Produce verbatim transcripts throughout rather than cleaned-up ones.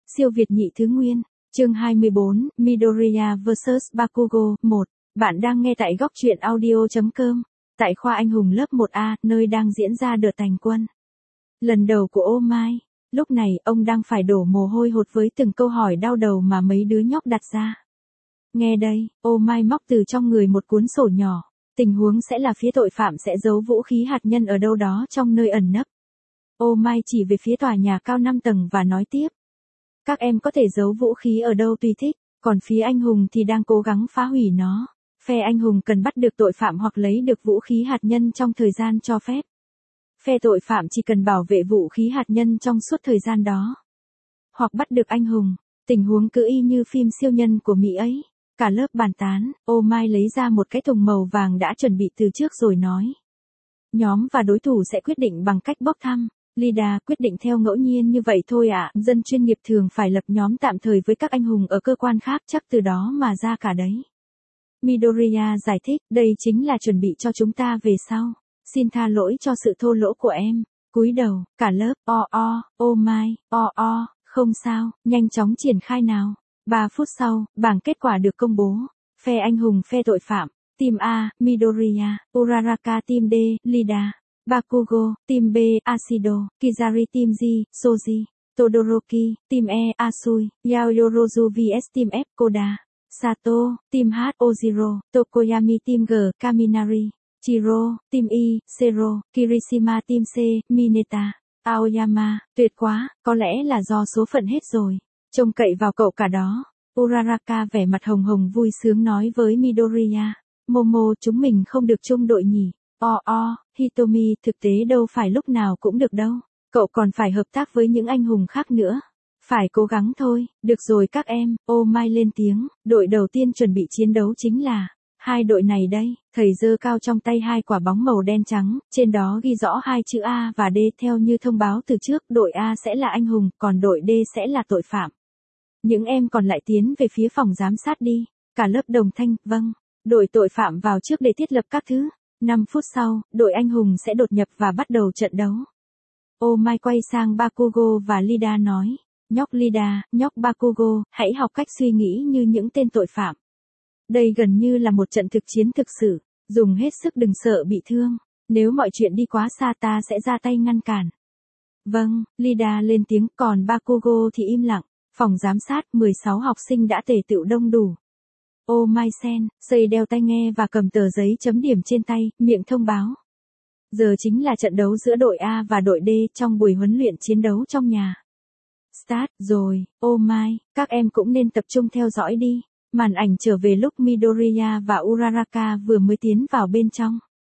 Siêu Việt nhị thứ nguyên, chương hai mươi bốn, Midoriya versus Bakugo, một. Bạn đang nghe tại góc truyện audio chấm com, tại khoa anh hùng lớp một A, nơi đang diễn ra đợt tành quân. Lần đầu của Ô Mai, lúc này ông đang phải đổ mồ hôi hột với từng câu hỏi đau đầu mà mấy đứa nhóc đặt ra. Nghe đây, Ô Mai móc từ trong người một cuốn sổ nhỏ, tình huống sẽ là phía tội phạm sẽ giấu vũ khí hạt nhân ở đâu đó trong nơi ẩn nấp. Ô Mai chỉ về phía tòa nhà cao năm tầng và nói tiếp. Các em có thể giấu vũ khí ở đâu tùy thích, còn phía anh hùng thì đang cố gắng phá hủy nó. Phe anh hùng cần bắt được tội phạm hoặc lấy được vũ khí hạt nhân trong thời gian cho phép. Phe tội phạm chỉ cần bảo vệ vũ khí hạt nhân trong suốt thời gian đó. Hoặc bắt được anh hùng, tình huống cứ y như phim siêu nhân của Mỹ ấy. Cả lớp bàn tán, Ô Mai lấy ra một cái thùng màu vàng đã chuẩn bị từ trước rồi nói. Nhóm và đối thủ sẽ quyết định bằng cách bốc thăm. Lida quyết định theo ngẫu nhiên như vậy thôi ạ, à. Dân chuyên nghiệp thường phải lập nhóm tạm thời với các anh hùng ở cơ quan khác chắc từ đó mà ra cả đấy. Midoriya giải thích, đây chính là chuẩn bị cho chúng ta về sau. Xin tha lỗi cho sự thô lỗ của em. Cúi đầu, cả lớp, o o, Ô Mai, o o, không sao, nhanh chóng triển khai nào. ba phút sau, bảng kết quả được công bố. Phe anh hùng phe tội phạm, team A, Midoriya, Uraraka team D, Lida. Bakugo, Team B, Ashido, Kizari Team G, Soji, Todoroki, Team E, Asui, Yaoyorozu vs Team F, Koda, Sato, Team H, Ojiro, Tokoyami Team G, Kaminari, Chiro, Team I, Zero, Kirishima Team C, Mineta, Aoyama, tuyệt quá, có lẽ là do số phận hết rồi, trông cậy vào cậu cả đó. Uraraka vẻ mặt hồng hồng vui sướng nói với Midoriya, Momo chúng mình không được chung đội nhỉ. O o, Hitomi, thực tế đâu phải lúc nào cũng được đâu. Cậu còn phải hợp tác với những anh hùng khác nữa. Phải cố gắng thôi, được rồi các em, Ô Mai lên tiếng, đội đầu tiên chuẩn bị chiến đấu chính là hai đội này đây. Thầy giơ cao trong tay hai quả bóng màu đen trắng, trên đó ghi rõ hai chữ A và D theo như thông báo từ trước, đội A sẽ là anh hùng, còn đội D sẽ là tội phạm. Những em còn lại tiến về phía phòng giám sát đi. Cả lớp đồng thanh, vâng, đội tội phạm vào trước để thiết lập các thứ. năm phút sau, đội anh hùng sẽ đột nhập và bắt đầu trận đấu. Ô Mai quay sang Bakugo và Lida nói, nhóc Lida, nhóc Bakugo, hãy học cách suy nghĩ như những tên tội phạm. Đây gần như là một trận thực chiến thực sự, dùng hết sức đừng sợ bị thương, nếu mọi chuyện đi quá xa ta sẽ ra tay ngăn cản. Vâng, Lida lên tiếng, còn Bakugo thì im lặng, phòng giám sát mười sáu học sinh đã tề tựu đông đủ. Ô Mai sen, xây đeo tai nghe và cầm tờ giấy chấm điểm trên tay, miệng thông báo. Giờ chính là trận đấu giữa đội A và đội D trong buổi huấn luyện chiến đấu trong nhà. Start, rồi, Ô Mai, các em cũng nên tập trung theo dõi đi. Màn ảnh trở về lúc Midoriya và Uraraka vừa mới tiến vào bên trong.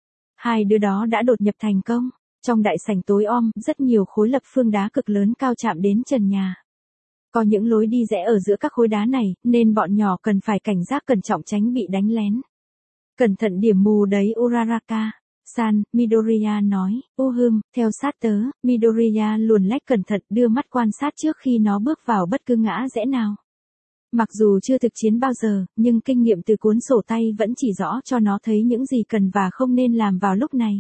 Hai đứa đó đã đột nhập thành công. Trong đại sảnh tối om, rất nhiều khối lập phương đá cực lớn cao chạm đến trần nhà. Có những lối đi rẽ ở giữa các khối đá này, nên bọn nhỏ cần phải cảnh giác cẩn trọng tránh bị đánh lén. Cẩn thận điểm mù đấy Uraraka. San, Midoriya nói, u hừm, theo sát tớ, Midoriya luồn lách cẩn thận đưa mắt quan sát trước khi nó bước vào bất cứ ngã rẽ nào. Mặc dù chưa thực chiến bao giờ, nhưng kinh nghiệm từ cuốn sổ tay vẫn chỉ rõ cho nó thấy những gì cần và không nên làm vào lúc này.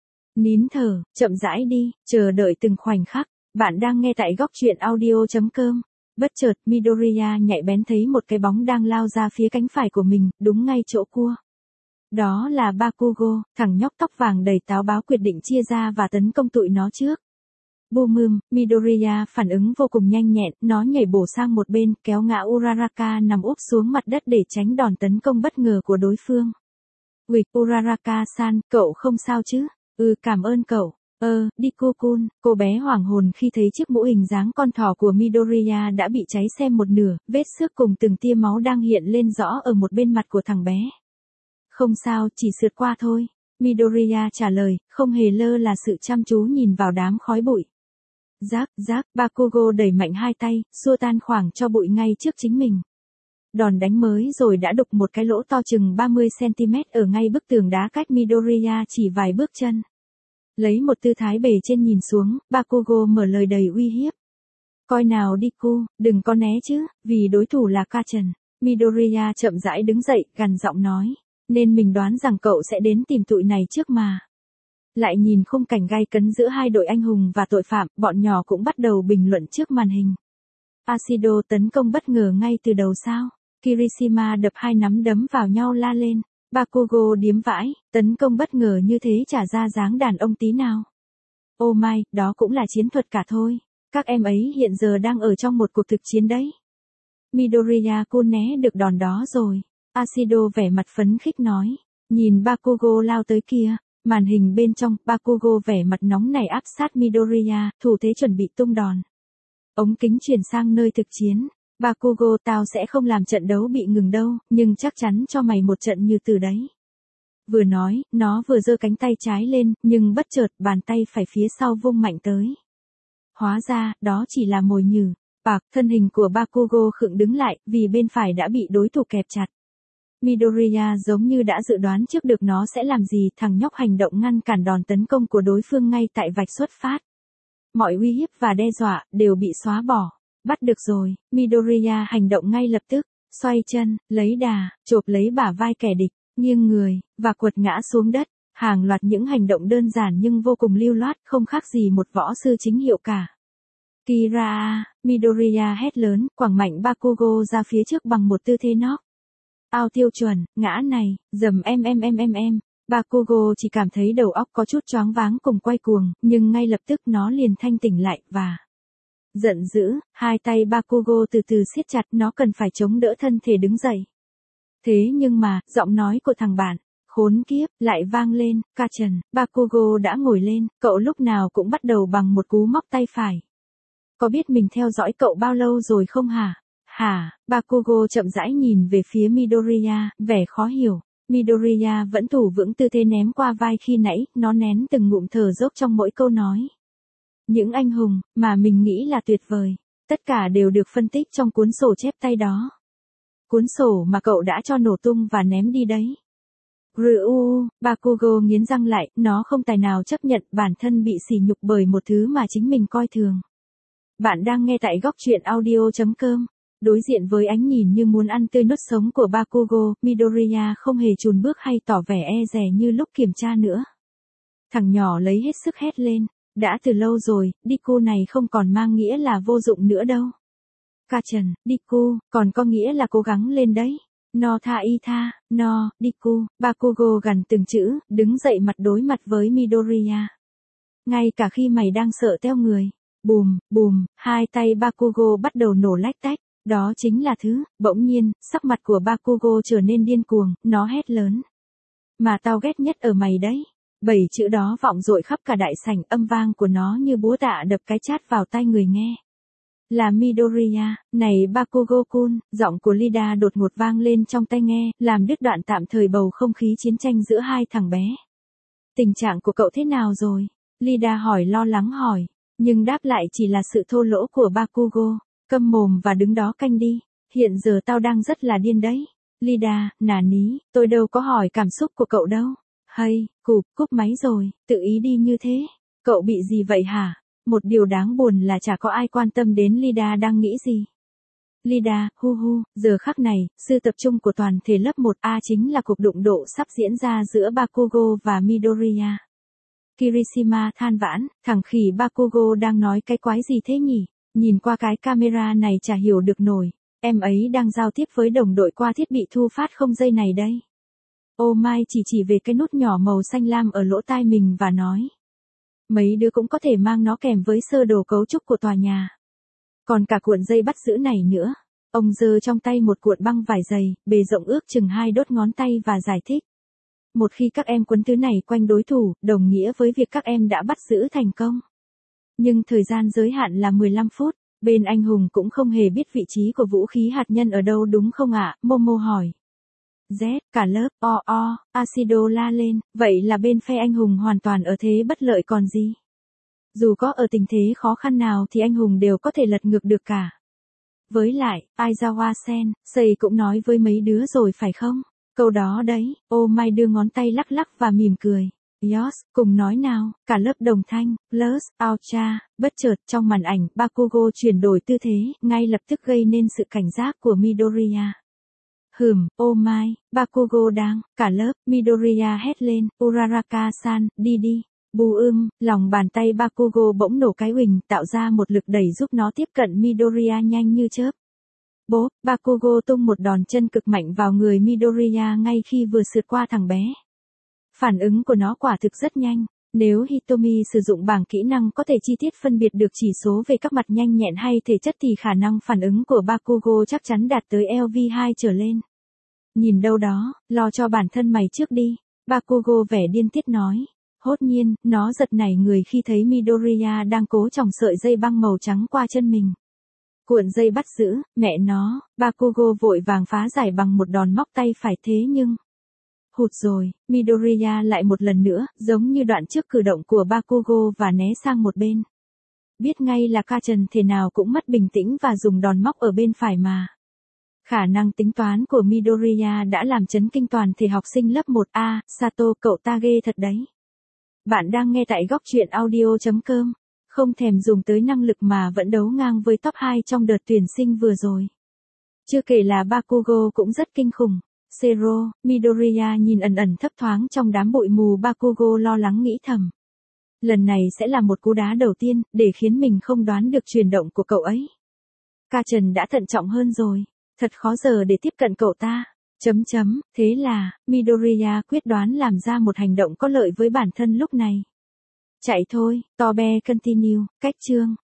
Nín thở, chậm rãi đi, chờ đợi từng khoảnh khắc. Bạn đang nghe tại góc truyện audio chấm com. Bất chợt, Midoriya nhạy bén thấy một cái bóng đang lao ra phía cánh phải của mình, đúng ngay chỗ cua. Đó là Bakugo, thằng nhóc tóc vàng đầy táo báo quyết định chia ra và tấn công tụi nó trước. Bùm, Midoriya phản ứng vô cùng nhanh nhẹn, nó nhảy bổ sang một bên, kéo ngã Uraraka nằm úp xuống mặt đất để tránh đòn tấn công bất ngờ của đối phương. Uịch, Uraraka-san, cậu không sao chứ? Ừ, cảm ơn cậu. Ơ, Deku-kun, cô bé hoảng hồn khi thấy chiếc mũ hình dáng con thỏ của Midoriya đã bị cháy xem một nửa, vết xước cùng từng tia máu đang hiện lên rõ ở một bên mặt của thằng bé. Không sao, chỉ sượt qua thôi. Midoriya trả lời, không hề lơ là sự chăm chú nhìn vào đám khói bụi. Rác, rác, Bakugo đẩy mạnh hai tay, xua tan khoảng cho bụi ngay trước chính mình. Đòn đánh mới rồi đã đục một cái lỗ to chừng ba mươi xăng-ti-mét ở ngay bức tường đá cách Midoriya chỉ vài bước chân. Lấy một tư thái bề trên nhìn xuống, Bakugo mở lời đầy uy hiếp. Coi nào Deku, đừng có né chứ, vì đối thủ là Kacchan. Midoriya chậm rãi đứng dậy, gằn giọng nói. Nên mình đoán rằng cậu sẽ đến tìm tụi này trước mà. Lại nhìn khung cảnh gay cấn giữa hai đội anh hùng và tội phạm, bọn nhỏ cũng bắt đầu bình luận trước màn hình. Ashido tấn công bất ngờ ngay từ đầu sao? Kirishima đập hai nắm đấm vào nhau la lên. Bakugo điếm vãi, tấn công bất ngờ như thế chả ra dáng đàn ông tí nào. Oh my, đó cũng là chiến thuật cả thôi. Các em ấy hiện giờ đang ở trong một cuộc thực chiến đấy. Midoriya-kun né được đòn đó rồi. Ashido vẻ mặt phấn khích nói. Nhìn Bakugo lao tới kia. Màn hình bên trong, Bakugo vẻ mặt nóng nảy áp sát Midoriya, thủ thế chuẩn bị tung đòn. Ống kính chuyển sang nơi thực chiến. Bakugo, tao sẽ không làm trận đấu bị ngừng đâu, nhưng chắc chắn cho mày một trận như từ đấy. Vừa nói, nó vừa giơ cánh tay trái lên, nhưng bất chợt bàn tay phải phía sau vung mạnh tới. Hóa ra, đó chỉ là mồi nhử. Bạc, thân hình của Bakugo khựng đứng lại, vì bên phải đã bị đối thủ kẹp chặt. Midoriya giống như đã dự đoán trước được nó sẽ làm gì, thằng nhóc hành động ngăn cản đòn tấn công của đối phương ngay tại vạch xuất phát. Mọi uy hiếp và đe dọa đều bị xóa bỏ. Bắt được rồi, Midoriya hành động ngay lập tức, xoay chân, lấy đà, chộp lấy bả vai kẻ địch, nghiêng người, và quật ngã xuống đất. Hàng loạt những hành động đơn giản nhưng vô cùng lưu loát, không khác gì một võ sư chính hiệu cả. Kira, Midoriya hét lớn, quẳng mạnh Bakugo ra phía trước bằng một tư thế knock. Ao tiêu chuẩn, ngã này, dầm em em em em em. Bakugo chỉ cảm thấy đầu óc có chút choáng váng cùng quay cuồng, nhưng ngay lập tức nó liền thanh tỉnh lại, và giận dữ, hai tay Bakugo từ từ siết chặt, nó cần phải chống đỡ thân thể đứng dậy. Thế nhưng mà, giọng nói của thằng bạn, khốn kiếp, lại vang lên, ca trần, Bakugo đã ngồi lên, cậu lúc nào cũng bắt đầu bằng một cú móc tay phải. Có biết mình theo dõi cậu bao lâu rồi không hả? Hả? Bakugo chậm rãi nhìn về phía Midoriya, vẻ khó hiểu. Midoriya vẫn thủ vững tư thế ném qua vai khi nãy, nó nén từng ngụm thở dốc trong mỗi câu nói. Những anh hùng, mà mình nghĩ là tuyệt vời, tất cả đều được phân tích trong cuốn sổ chép tay đó. Cuốn sổ mà cậu đã cho nổ tung và ném đi đấy. Ryu, Bakugo nghiến răng lại, nó không tài nào chấp nhận bản thân bị sỉ nhục bởi một thứ mà chính mình coi thường. Bạn đang nghe tại góc truyện audio chấm com. Đối diện với ánh nhìn như muốn ăn tươi nuốt sống của Bakugo, Midoriya không hề chùn bước hay tỏ vẻ e dè như lúc kiểm tra nữa. Thằng nhỏ lấy hết sức hét lên, đã từ lâu rồi, Deku này không còn mang nghĩa là vô dụng nữa đâu. Kacchan, Deku, còn có nghĩa là cố gắng lên đấy. No tha y tha, no, Deku, Bakugo gằn từng chữ, đứng dậy mặt đối mặt với Midoriya. Ngay cả khi mày đang sợ teo người. Bùm, bùm, hai tay Bakugo bắt đầu nổ lách tách. Đó chính là thứ, bỗng nhiên, sắc mặt của Bakugo trở nên điên cuồng, nó hét lớn. Mà tao ghét nhất ở mày đấy. Bảy chữ đó vọng dội khắp cả đại sảnh, âm vang của nó như búa tạ đập cái chát vào tai người nghe. Là Midoriya, này Bakugo-kun, giọng của Lida đột ngột vang lên trong tai nghe, làm đứt đoạn tạm thời bầu không khí chiến tranh giữa hai thằng bé. Tình trạng của cậu thế nào rồi? Lida hỏi lo lắng hỏi, nhưng đáp lại chỉ là sự thô lỗ của Bakugo. Câm mồm và đứng đó canh đi, hiện giờ tao đang rất là điên đấy. Lida, nà ní, tôi đâu có hỏi cảm xúc của cậu đâu. Hay, cụp, cúp máy rồi, tự ý đi như thế. Cậu bị gì vậy hả? Một điều đáng buồn là chả có ai quan tâm đến Lida đang nghĩ gì. Lida, hu hu, giờ khắc này, sự tập trung của toàn thể lớp một A chính là cuộc đụng độ sắp diễn ra giữa Bakugo và Midoriya. Kirishima than vãn, thằng khỉ Bakugo đang nói cái quái gì thế nhỉ? Nhìn qua cái camera này chả hiểu được nổi, em ấy đang giao tiếp với đồng đội qua thiết bị thu phát không dây này đây. Ô Mai chỉ chỉ về cái nút nhỏ màu xanh lam ở lỗ tai mình và nói. Mấy đứa cũng có thể mang nó kèm với sơ đồ cấu trúc của tòa nhà. Còn cả cuộn dây bắt giữ này nữa. Ông giơ trong tay một cuộn băng vải dày, bề rộng ước chừng hai đốt ngón tay và giải thích. Một khi các em quấn thứ này quanh đối thủ, đồng nghĩa với việc các em đã bắt giữ thành công. Nhưng thời gian giới hạn là mười lăm phút, bên anh hùng cũng không hề biết vị trí của vũ khí hạt nhân ở đâu đúng không ạ? Momo hỏi. Z, cả lớp, o o, Ashido la lên, vậy là bên phe anh hùng hoàn toàn ở thế bất lợi còn gì. Dù có ở tình thế khó khăn nào thì anh hùng đều có thể lật ngược được cả. Với lại, Aizawa Sen, Sei cũng nói với mấy đứa rồi phải không? Câu đó đấy, ô Mai đưa ngón tay lắc lắc và mỉm cười. Yos, cùng nói nào, cả lớp đồng thanh, plus, Aocha, bất chợt trong màn ảnh, Bakugo chuyển đổi tư thế, ngay lập tức gây nên sự cảnh giác của Midoriya. Hừm, ô Mai, Bakugo đang, cả lớp, Midoriya hét lên, Uraraka-san, đi đi. Bu ưm, lòng bàn tay Bakugo bỗng nổ cái huỳnh, tạo ra một lực đẩy giúp nó tiếp cận Midoriya nhanh như chớp. Bố, Bakugo tung một đòn chân cực mạnh vào người Midoriya ngay khi vừa sượt qua thằng bé. Phản ứng của nó quả thực rất nhanh. Nếu Hitomi sử dụng bảng kỹ năng có thể chi tiết phân biệt được chỉ số về các mặt nhanh nhẹn hay thể chất thì khả năng phản ứng của Bakugo chắc chắn đạt tới L V hai trở lên. Nhìn đâu đó, lo cho bản thân mày trước đi, Bakugo vẻ điên tiết nói. Hốt nhiên, nó giật nảy người khi thấy Midoriya đang cố chòng sợi dây băng màu trắng qua chân mình. Cuộn dây bắt giữ, mẹ nó, Bakugo vội vàng phá giải bằng một đòn móc tay phải thế nhưng... Hụt rồi, Midoriya lại một lần nữa, giống như đoạn trước cử động của Bakugo và né sang một bên. Biết ngay là Kachen thể nào cũng mất bình tĩnh và dùng đòn móc ở bên phải mà. Khả năng tính toán của Midoriya đã làm chấn kinh toàn thể học sinh lớp một A, Sato, cậu ta ghê thật đấy. Bạn đang nghe tại góc truyện audio chấm com, không thèm dùng tới năng lực mà vẫn đấu ngang với top hai trong đợt tuyển sinh vừa rồi. Chưa kể là Bakugo cũng rất kinh khủng. Zero, Midoriya nhìn ẩn ẩn thấp thoáng trong đám bụi mù Bakugo lo lắng nghĩ thầm. Lần này sẽ là một cú đá đầu tiên, để khiến mình không đoán được chuyển động của cậu ấy. Kachen đã thận trọng hơn rồi, thật khó giờ để tiếp cận cậu ta. Chấm chấm, thế là, Midoriya quyết đoán làm ra một hành động có lợi với bản thân lúc này. Chạy thôi, Tobe continue, cách chương.